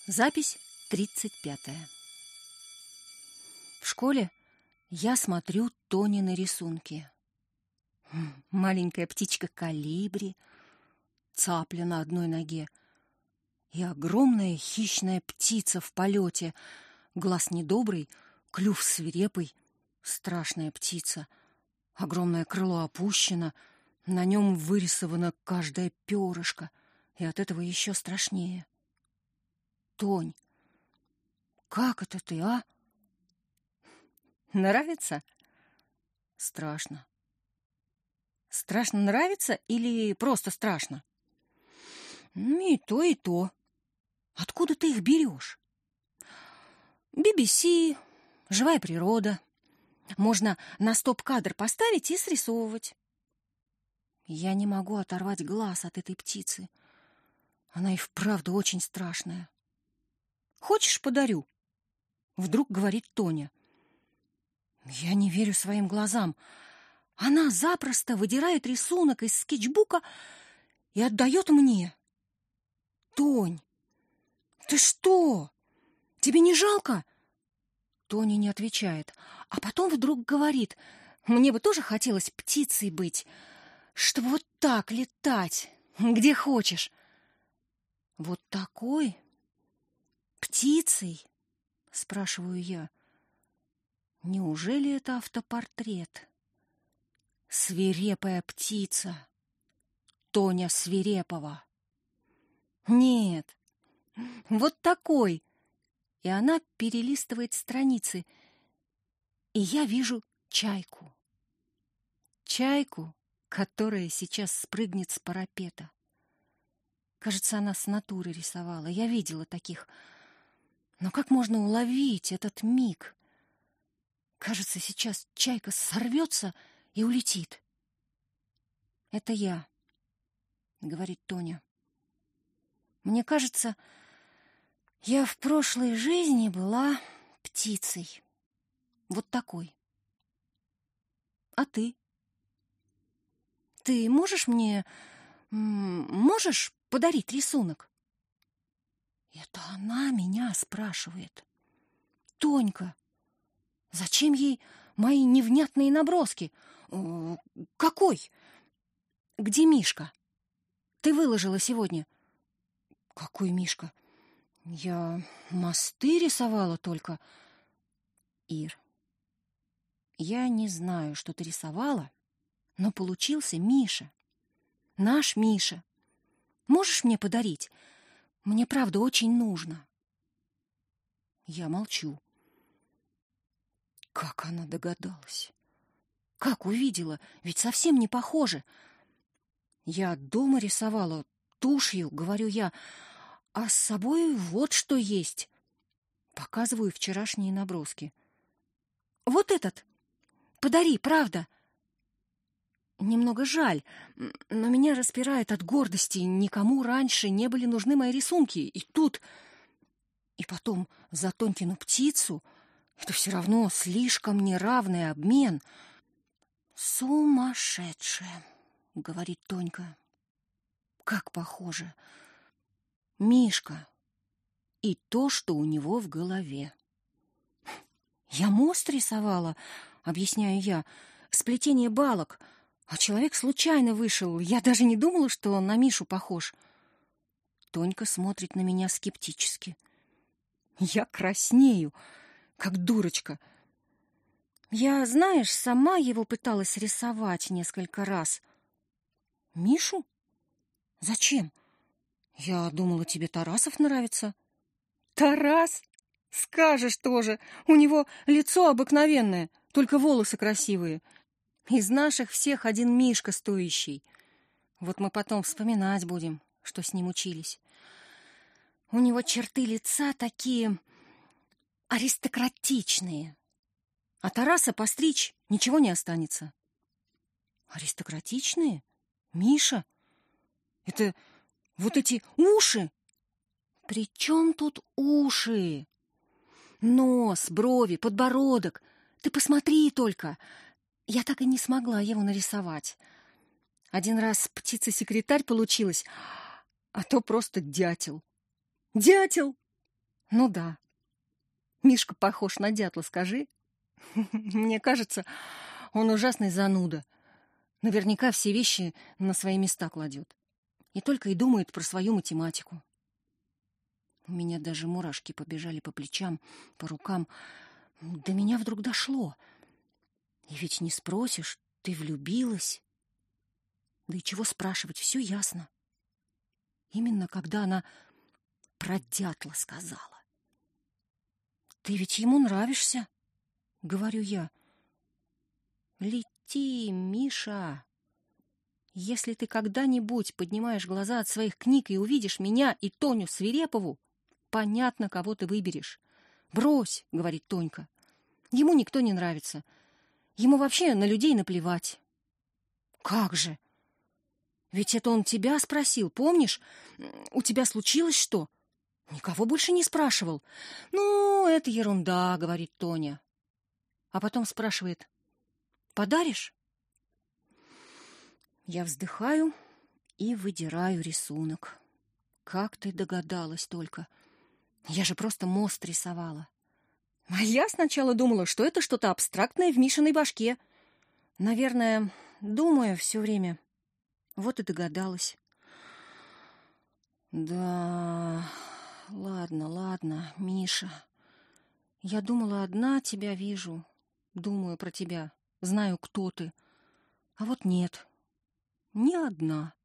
Запись 35-я. В школе я смотрю Тонины рисунки. Маленькая птичка колибри, цапля на одной ноге и огромная хищная птица в полете. Глаз недобрый, клюв свирепый, страшная птица. Огромное крыло опущено, на нем вырисовано каждое перышко, и от этого еще страшнее. Тонь, как это ты, а? Нравится? Страшно. Страшно нравится или просто страшно? И то, и то. Откуда ты их берешь? BBC, живая природа. Можно на стоп-кадр поставить и срисовывать. Я не могу оторвать глаз от этой птицы. Она и вправду очень страшная. Хочешь, подарю? Вдруг говорит Тоня. Я не верю своим глазам. Она запросто выдирает рисунок из скетчбука и отдает мне. Тонь, ты что? Тебе не жалко? Тоня не отвечает, а потом вдруг говорит: мне бы тоже хотелось птицей быть, чтобы вот так летать, где хочешь. Вот такой? Птицей? Спрашиваю я. Неужели это автопортрет? Свирепая птица. Тоня Свирепова. Нет, вот такой. И она перелистывает страницы, и я вижу чайку. Чайку, которая сейчас спрыгнет с парапета. Кажется, она с натуры рисовала. Я видела таких. Но как можно уловить этот миг? Кажется, сейчас чайка сорвется и улетит. Это я, говорит Тоня. Мне кажется, я в прошлой жизни была птицей. Вот такой. А ты? Ты можешь мне... можешь подарить рисунок? Это она меня спрашивает. Тонька, зачем ей мои невнятные наброски? Какой? Где Мишка? Ты выложила сегодня. Какой Мишка? Я мосты рисовала только. Ир, я не знаю, что ты рисовала, но получился Миша. Наш Миша. Можешь мне подарить? Мне, правда, очень нужно. Я молчу. Как она догадалась? Как увидела? Ведь совсем не похоже. Я дома рисовала тушью, говорю я, а с собой вот что есть. Показываю вчерашние наброски. Вот этот. Подари, правда. Немного жаль, но меня распирает от гордости. Никому раньше не были нужны мои рисунки. И тут... И потом за Тонькину птицу это все равно слишком неравный обмен. Сумасшедшая, говорит Тонька. Как похоже. Мишка. И то, что у него в голове. Я мост рисовала, объясняю я, сплетение балок, а человек случайно вышел. Я даже не думала, что он на Мишу похож. Тонька смотрит на меня скептически. Я краснею, как дурочка. Я, знаешь, сама его пыталась рисовать несколько раз. Мишу? Зачем? Я думала, тебе Тарасов нравится. Тарас? Скажешь тоже. У него лицо обыкновенное, только волосы красивые. Из наших всех один Мишка стоящий. Вот мы потом вспоминать будем, что с ним учились. У него черты лица такие аристократичные. А Тараса постричь ничего не останется. Аристократичные? Миша? Это вот эти уши? При чем тут уши? Нос, брови, подбородок. Ты посмотри только. Я так и не смогла его нарисовать. Один раз птица-секретарь получилась, а то просто дятел. Дятел! Ну да. Мишка похож на дятла, скажи. Мне кажется, он ужасный зануда. Наверняка все вещи на свои места кладет. И только и думает про свою математику. У меня даже мурашки побежали по плечам, по рукам. До меня вдруг дошло. И ведь не спросишь, ты влюбилась. Да и чего спрашивать, все ясно. Именно когда она про дятла сказала. Ты ведь ему нравишься, говорю я. Лети, Миша. Если ты когда-нибудь поднимаешь глаза от своих книг и увидишь меня и Тоню Свирепову, понятно, кого ты выберешь. Брось, говорит Тонька. Ему никто не нравится. Ему вообще на людей наплевать. Как же? Ведь это он тебя спросил, помнишь? У тебя случилось что? Никого больше не спрашивал. Ну, это ерунда, говорит Тоня. А потом спрашивает: подаришь? Я вздыхаю и выдираю рисунок. Как ты догадалась только? Я же просто мост рисовала. А я сначала думала, что это что-то абстрактное в Мишиной башке. Наверное, думаю все время. Вот и догадалась. Да, ладно, Миша. Я думала, одна тебя вижу. Думаю про тебя. Знаю, кто ты. А вот нет. Не одна.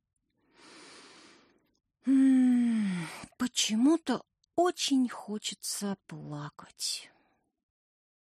Почему-то очень хочется плакать.